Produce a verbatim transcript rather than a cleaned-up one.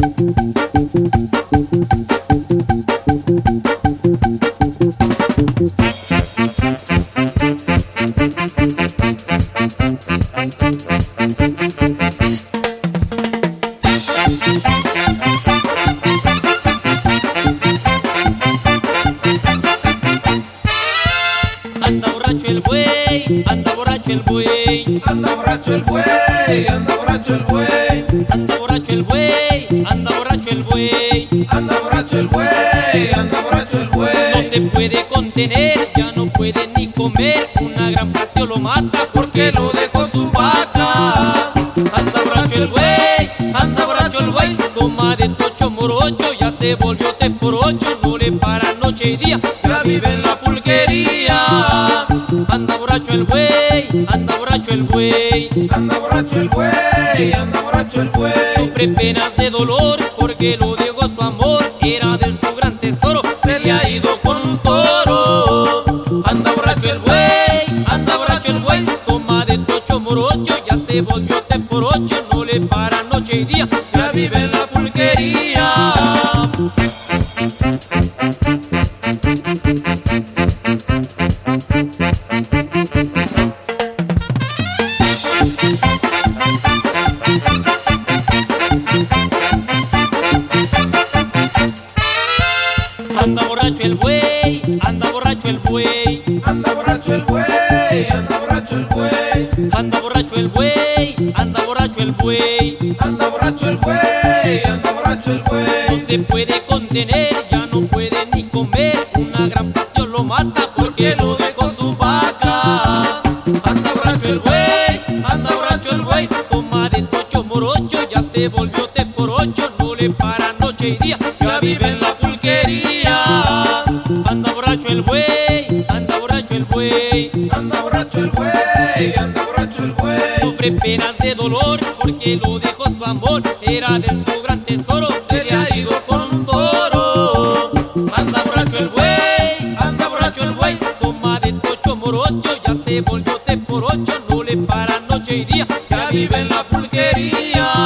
Anda borracho el buey, anda borracho el buey, Anda borracho el buey, anda borracho el buey, anda borracho el buey, anda borracho el buey. anda borracho el buey, anda borracho el No buey. se puede contener, ya no puede ni comer, una gran pasión lo mata Porque lo dejó su vaca. Anda borracho el buey, anda borracho el buey, toma de tocho morocho, ya se volvió te por ocho, no le para noche y día, Ya vive en la pulquería. anda borracho el buey, anda borracho el buey, Anda borracho el buey, anda borracho el buey. sufre penas de dolor, porque lo dejó su amor, era de su gran tesoro, Se le ha ido con un toro. anda borracho el buey, anda borracho el buey, toma de tocho morocho, ya se volvió te por ocho, no le para noche y día, Ya vive en la pulquería. anda borracho el buey, anda borracho el buey, Anda borracho el buey, anda borracho el buey. anda borracho el buey, anda borracho el buey. Anda borracho el buey, anda borracho el No buey. se puede contener, ya no puede ni comer, una gran pasión lo mata porque lo dejó su vaca. Anda borracho el buey, anda borracho el buey, toma de tocho morocho, ya se volvió te por ocho, no le para noche y día, Ya vive en la pulquería. anda borracho el buey, anda borracho el buey, Anda borracho el buey, anda borracho el buey. sufre penas de dolor porque lo dejó su amor, era de su gran tesoro, Se le ha ido con un toro. anda borracho el buey, anda borracho el buey, toma de tocho morocho, ya se volvió te por ocho, no le para noche y día, Ya vive en la pulquería.